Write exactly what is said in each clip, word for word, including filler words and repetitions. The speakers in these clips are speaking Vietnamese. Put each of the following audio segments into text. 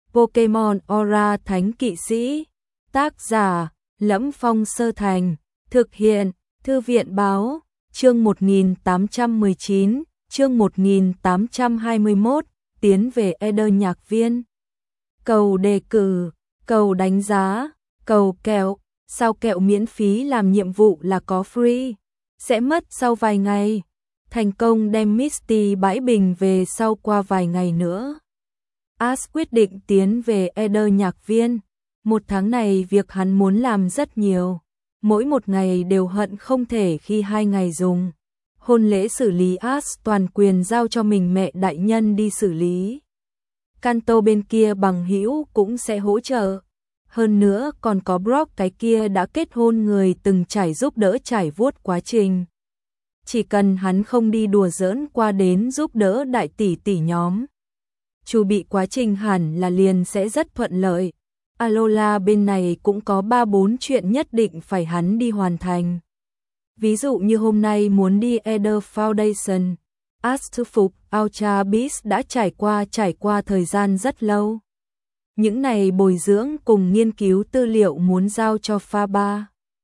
Pokemon Aura Thánh Kỵ Sĩ. Tác giả: Lẫm Phong Sơ Thành. Thực hiện: Thư viện Báo. Chương một nghìn tám trăm mười chín, chương một nghìn tám trăm hai mươi mốt, tiến về Eder Nhạc Viên. Cầu đề cử, cầu đánh giá, cầu kẹo, sao kẹo miễn phí làm nhiệm vụ là có free, sẽ mất sau vài ngày. Thành công đem Misty bãi bình về sau qua vài ngày nữa. Ash quyết định tiến về Eder Nhạc Viên. Một tháng này việc hắn muốn làm rất nhiều. Mỗi một ngày đều hận không thể khi hai ngày dùng. Hôn lễ xử lý Ash toàn quyền giao cho mình mẹ đại nhân đi xử lý. Kanto bên kia bằng hữu cũng sẽ hỗ trợ. Hơn nữa còn có Brock cái kia đã kết hôn người từng trải giúp đỡ trải vuốt quá trình. Chỉ cần hắn không đi đùa giỡn qua đến giúp đỡ đại tỷ tỷ nhóm. Chu bị quá trình hẳn là liền sẽ rất thuận lợi. Alola bên này cũng có ba bốn chuyện nhất định phải hắn đi hoàn thành. Ví dụ như hôm nay muốn đi Eder Foundation. Ash thư phục Ultra Beast đã trải qua trải qua thời gian rất lâu. Những này bồi dưỡng cùng nghiên cứu tư liệu muốn giao cho pha ba.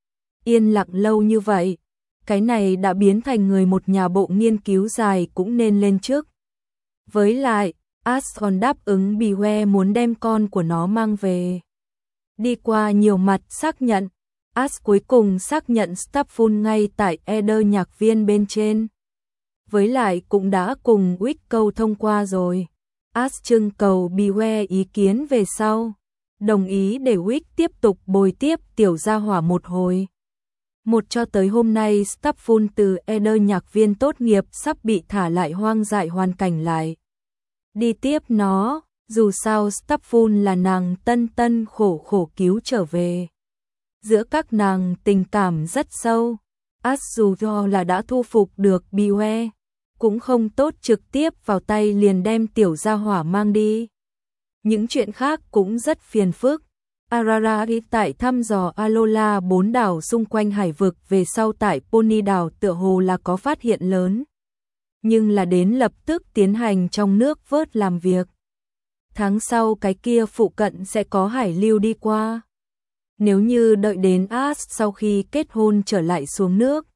Yên lặng lâu như vậy, cái này đã biến thành người một nhà bộ nghiên cứu dài cũng nên lên trước. Với lại, Ash còn đáp ứng Biwe muốn đem con của nó mang về. Đi qua nhiều mặt xác nhận, Ash cuối cùng xác nhận Stafful ngay tại Eder Nhạc Viên bên trên. Với lại cũng đã cùng Wick câu thông qua rồi. Ash trưng cầu Biwe ý kiến về sau, đồng ý để Wick tiếp tục bồi tiếp tiểu gia hỏa một hồi. Một cho tới hôm nay Stafful từ Eder Nhạc Viên tốt nghiệp sắp bị thả lại hoang dại hoàn cảnh lại. Đi tiếp nó, dù sao Stafful là nàng tân tân khổ khổ cứu trở về. Giữa các nàng tình cảm rất sâu. Ash dù do là đã thu phục được Biwe, cũng không tốt trực tiếp vào tay liền đem tiểu gia hỏa mang đi. Những chuyện khác cũng rất phiền phức. Araragi tại thăm dò Alola bốn đảo xung quanh hải vực về sau tại Pony đảo tựa hồ là có phát hiện lớn. Nhưng là đến lập tức tiến hành trong nước vớt làm việc. Tháng sau cái kia phụ cận sẽ có hải lưu đi qua. Nếu như đợi đến Ash sau khi kết hôn trở lại xuống nước,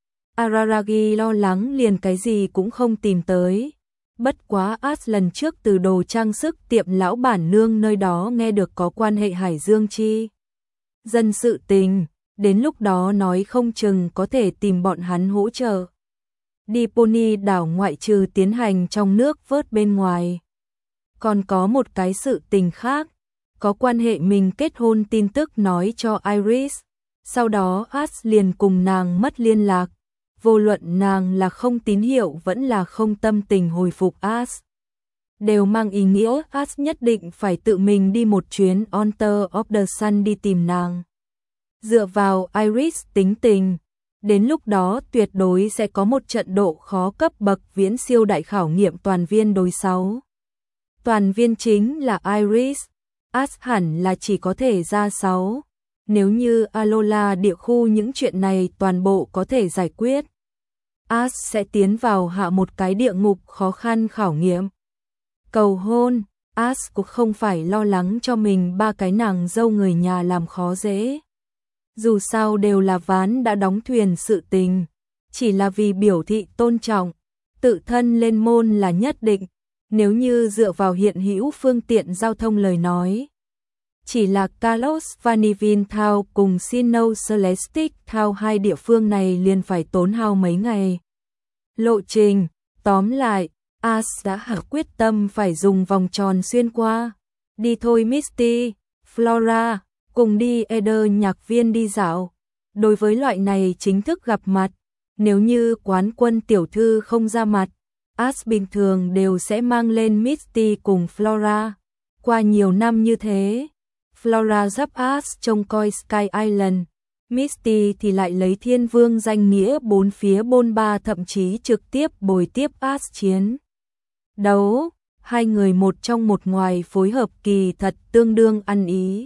Araragi lo lắng liền cái gì cũng không tìm tới. Bất quá Ash lần trước từ đồ trang sức tiệm lão bản nương nơi đó nghe được có quan hệ Hải Dương chi dân sự tình, đến lúc đó nói không chừng có thể tìm bọn hắn hỗ trợ. Đi Pony đảo ngoại trừ tiến hành trong nước vớt bên ngoài, còn có một cái sự tình khác, có quan hệ mình kết hôn tin tức nói cho Iris. Sau đó Ash liền cùng nàng mất liên lạc. Vô luận nàng là không tín hiệu vẫn là không tâm tình hồi phục Ash, đều mang ý nghĩa Ash nhất định phải tự mình đi một chuyến Honor of the Sun đi tìm nàng. Dựa vào Iris tính tình, đến lúc đó tuyệt đối sẽ có một trận độ khó cấp bậc viễn siêu đại khảo nghiệm toàn viên đối sáu. Toàn viên chính là Iris, Ash hẳn là chỉ có thể ra sáu. Nếu như Alola địa khu những chuyện này toàn bộ có thể giải quyết, Ash sẽ tiến vào hạ một cái địa ngục khó khăn khảo nghiệm. Cầu hôn, Ash cũng không phải lo lắng cho mình ba cái nàng dâu người nhà làm khó dễ. Dù sao đều là ván đã đóng thuyền sự tình, chỉ là vì biểu thị tôn trọng, tự thân lên môn là nhất định. Nếu như dựa vào hiện hữu phương tiện giao thông lời nói, chỉ là Kalos Vanillin Town cùng Sinnoh Celestic Town hai địa phương này liền phải tốn hao mấy ngày lộ trình. Tóm lại, Ash đã hạ quyết tâm phải dùng vòng tròn xuyên qua. Đi thôi Misty, Flora, cùng đi Eder Nhạc Viên đi dạo. Đối với loại này chính thức gặp mặt, nếu như quán quân tiểu thư không ra mặt, Ash bình thường đều sẽ mang lên Misty cùng Flora. Qua nhiều năm như thế, Flora giúp Ash trông coi Sky Island, Misty thì lại lấy Thiên Vương danh nghĩa bốn phía bôn ba, thậm chí trực tiếp bồi tiếp Ash chiến đấu. Hai người một trong một ngoài phối hợp kỳ thật tương đương ăn ý.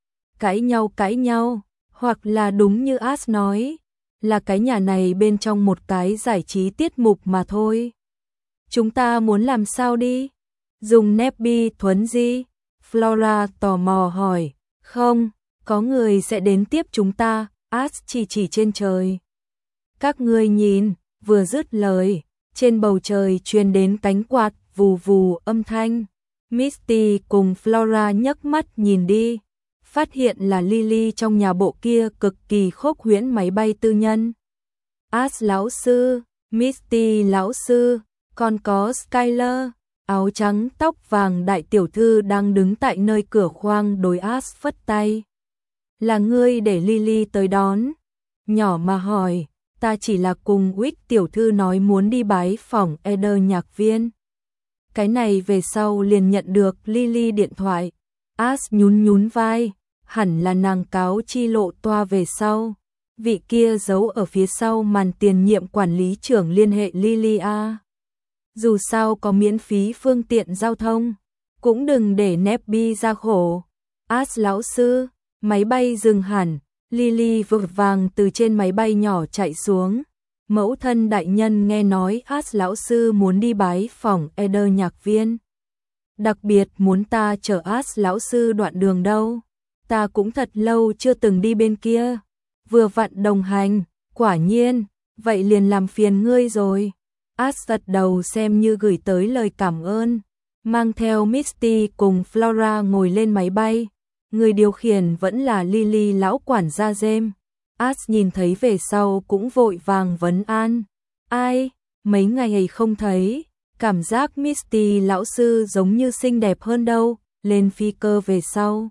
Cãi nhau cãi nhau, hoặc là đúng như Ash nói, là cái nhà này bên trong một cái giải trí tiết mục mà thôi. Chúng ta muốn làm sao đi? Dùng Nebby thuấn di. Flora tò mò hỏi, không, có người sẽ đến tiếp chúng ta, Ash chỉ chỉ trên trời. Các ngươi nhìn, vừa dứt lời, trên bầu trời truyền đến cánh quạt vù vù âm thanh. Misty cùng Flora nhấc mắt nhìn đi, phát hiện là Lily trong nhà bộ kia cực kỳ khốc huyễn máy bay tư nhân. Ash lão sư, Misty lão sư, còn có Skyler, áo trắng tóc vàng đại tiểu thư đang đứng tại nơi cửa khoang đối Ash phất tay. Là ngươi để Lily tới đón? Nhỏ mà hỏi, ta chỉ là cùng Wick tiểu thư nói muốn đi bái phỏng Eder nhạc viên. Cái này về sau liền nhận được Lily điện thoại. Ash nhún nhún vai, hẳn là nàng cáo chi lộ toa về sau. Vị kia giấu ở phía sau màn tiền nhiệm quản lý trưởng liên hệ Lily a. Dù sao có miễn phí phương tiện giao thông, cũng đừng để Nebby ra khổ. Ash lão sư, máy bay dừng hẳn, Lily vội vàng từ trên máy bay nhỏ chạy xuống. Mẫu thân đại nhân nghe nói Ash lão sư muốn đi bái phỏng Eder nhạc viên. Đặc biệt muốn ta chở Ash lão sư đoạn đường đâu. Ta cũng thật lâu chưa từng đi bên kia. Vừa vặn đồng hành, quả nhiên, vậy liền làm phiền ngươi rồi. Ash gật đầu xem như gửi tới lời cảm ơn. Mang theo Misty cùng Flora ngồi lên máy bay. Người điều khiển vẫn là Lily lão quản gia James. Ash nhìn thấy về sau cũng vội vàng vấn an. Ai, mấy ngày ấy không thấy, cảm giác Misty lão sư giống như xinh đẹp hơn đâu, lên phi cơ về sau.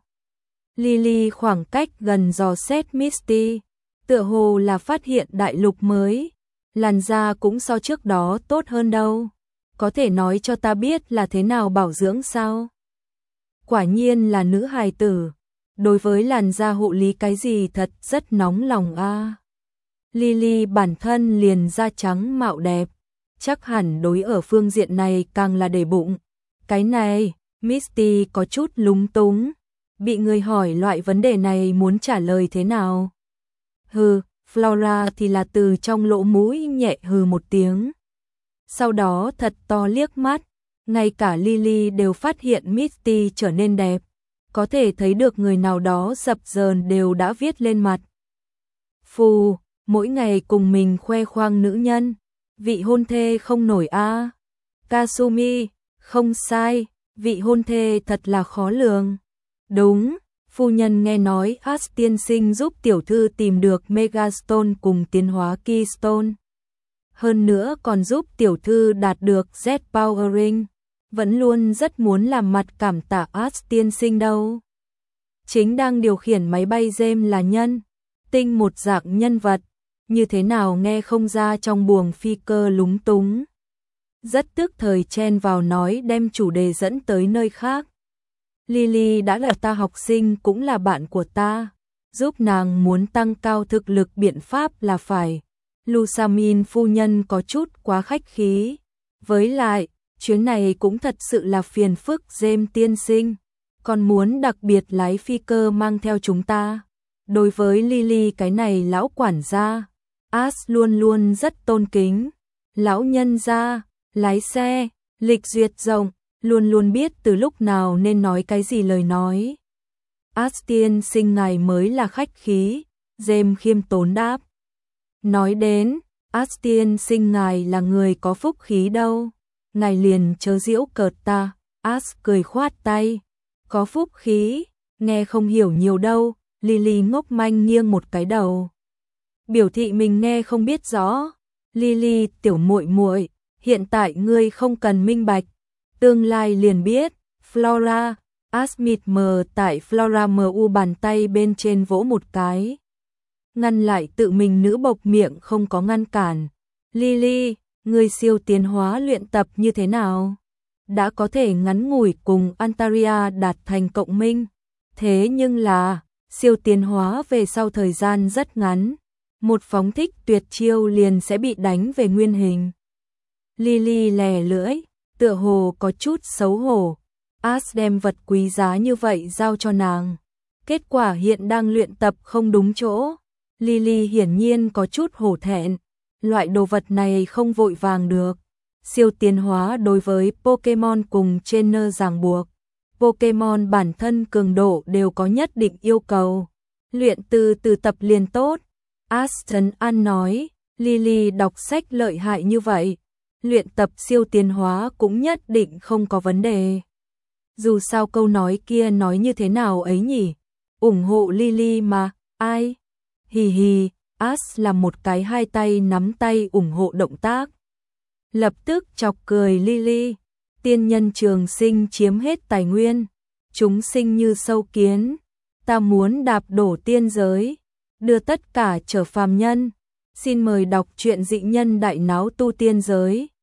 Lily khoảng cách gần dò xét Misty, tựa hồ là phát hiện đại lục mới, làn da cũng so trước đó tốt hơn đâu. Có thể nói cho ta biết là thế nào bảo dưỡng sao? Quả nhiên là nữ hài tử. Đối với làn da hộ lý cái gì thật rất nóng lòng a. À. Lily bản thân liền da trắng mạo đẹp, chắc hẳn đối ở phương diện này càng là để bụng. Cái này, Misty có chút lúng túng, bị người hỏi loại vấn đề này muốn trả lời thế nào. Hừ, Flora thì là từ trong lỗ mũi nhẹ hừ một tiếng. Sau đó thật to liếc mắt, ngay cả Lily đều phát hiện Misty trở nên đẹp. Có thể thấy được người nào đó dập dờn đều đã viết lên mặt. Phù, mỗi ngày cùng mình khoe khoang nữ nhân, vị hôn thê không nổi a. À. Kasumi, không sai, vị hôn thê thật là khó lường. Đúng, phu nhân nghe nói Ash tiên sinh giúp tiểu thư tìm được Megastone cùng tiến hóa Keystone. Hơn nữa còn giúp tiểu thư đạt được Z Powering. Vẫn luôn rất muốn làm mặt cảm tạ Ash tiên sinh đâu. Chính đang điều khiển máy bay James là nhân, tinh một dạng nhân vật, như thế nào nghe không ra trong buồng phi cơ lúng túng. Rất tức thời chen vào nói đem chủ đề dẫn tới nơi khác. Lily đã là ta học sinh cũng là bạn của ta, giúp nàng muốn tăng cao thực lực biện pháp là phải. Lusamin phu nhân có chút quá khách khí. Với lại, chuyến này cũng thật sự là phiền phức James tiên sinh, còn muốn đặc biệt lái phi cơ mang theo chúng ta. Đối với Lily cái này lão quản gia, Ash luôn luôn rất tôn kính. Lão nhân gia, lái xe, lịch duyệt rộng, luôn luôn biết từ lúc nào nên nói cái gì lời nói. Ash tiên sinh ngài mới là khách khí, James khiêm tốn đáp. Nói đến, Ash tiên sinh ngài là người có phúc khí đâu. Ngài liền chớ giễu cợt ta. Ash cười khoát tay. Có phúc khí, nghe không hiểu nhiều đâu. Lily ngốc manh nghiêng một cái đầu, biểu thị mình nghe không biết rõ. Lily tiểu muội muội, hiện tại ngươi không cần minh bạch, tương lai liền biết. Flora, Ash mịt mờ tại Flora mu bàn tay bên trên vỗ một cái, ngăn lại tự mình nữ bộc miệng không có ngăn cản. Lily, người siêu tiến hóa luyện tập như thế nào? Đã có thể ngắn ngủi cùng Antaria đạt thành cộng minh. Thế nhưng là, siêu tiến hóa về sau thời gian rất ngắn. Một phóng thích tuyệt chiêu liền sẽ bị đánh về nguyên hình. Lily lè lưỡi, tựa hồ có chút xấu hổ. Ash đem vật quý giá như vậy giao cho nàng. Kết quả hiện đang luyện tập không đúng chỗ. Lily hiển nhiên có chút hổ thẹn. Loại đồ vật này không vội vàng được. Siêu tiến hóa đối với Pokemon cùng trainer ràng buộc. Pokemon bản thân cường độ đều có nhất định yêu cầu. Luyện từ từ tập liền tốt. Aston An nói, Lily đọc sách lợi hại như vậy. Luyện tập siêu tiến hóa cũng nhất định không có vấn đề. Dù sao câu nói kia nói như thế nào ấy nhỉ? Ủng hộ Lily mà, ai? Hì hì, As làm một cái hai tay nắm tay ủng hộ động tác. Lập tức chọc cười Lily. Tiên nhân trường sinh chiếm hết tài nguyên. Chúng sinh như sâu kiến. Ta muốn đạp đổ tiên giới. Đưa tất cả trở phàm nhân. Xin mời đọc truyện Dị Nhân Đại Náo Tu Tiên Giới.